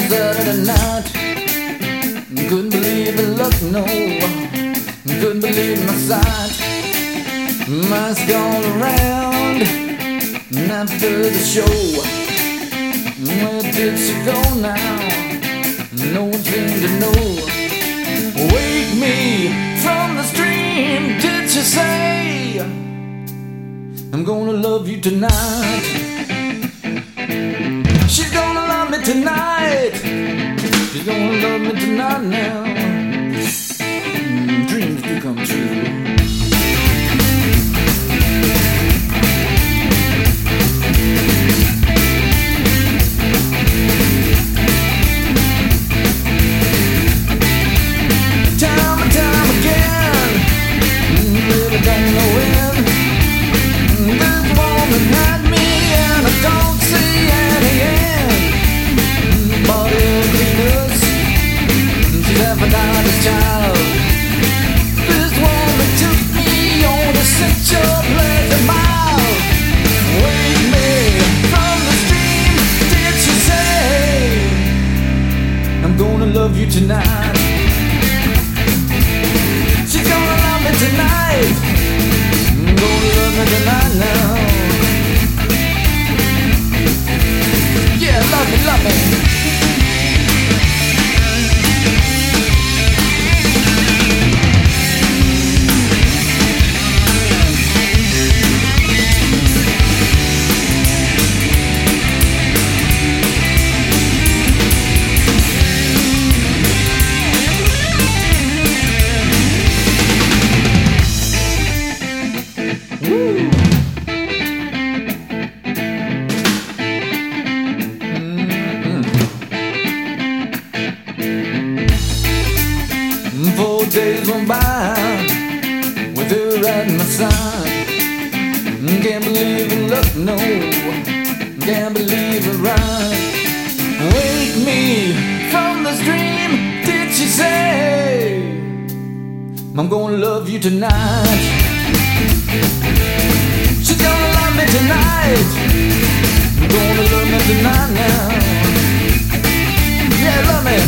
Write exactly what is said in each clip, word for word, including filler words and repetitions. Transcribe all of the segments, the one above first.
Saturday night. Couldn't believe it, luck, no. Couldn't believe my sight. Mice gone around after the show. Where did she go now? No one seemed to know. Wake me from the stream, did she say? I'm gonna love you tonight. She's gonna love me tonight. She's gonna love me tonight now. Mm, dreams do come true. Time and time again, really don't know when. This woman had me and I don't see any end. Body of Venus, she's Aphrodite's child. This woman took me on a sensual pleasure mile. Wake me from the stream, did she say? I'm gonna love you tonight. She's gonna love me tonight. I'm gonna love me tonight now. Yeah, love me, love me. Four days went by with her at my side. Can't believe it, look, no. Can't believe it, right. Wake me from the stream, did she say? I'm gonna love you tonight. She's gonna love me tonight. I'm gonna love me tonight now. Yeah, love me.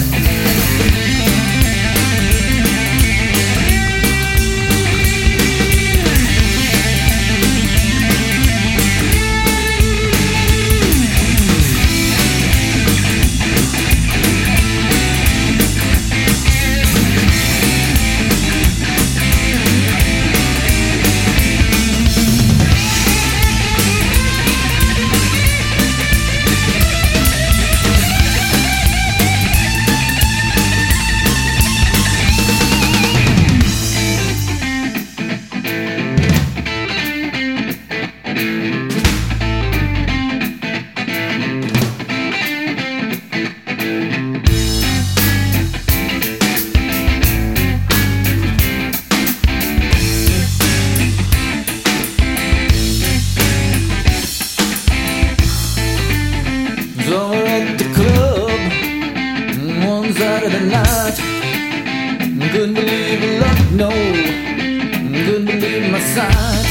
Saw her at the club one Saturday night. Couldn't believe her luck, no. Couldn't believe my sight.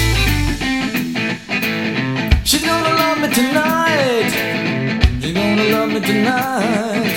She's gonna love me tonight. She's gonna love me tonight.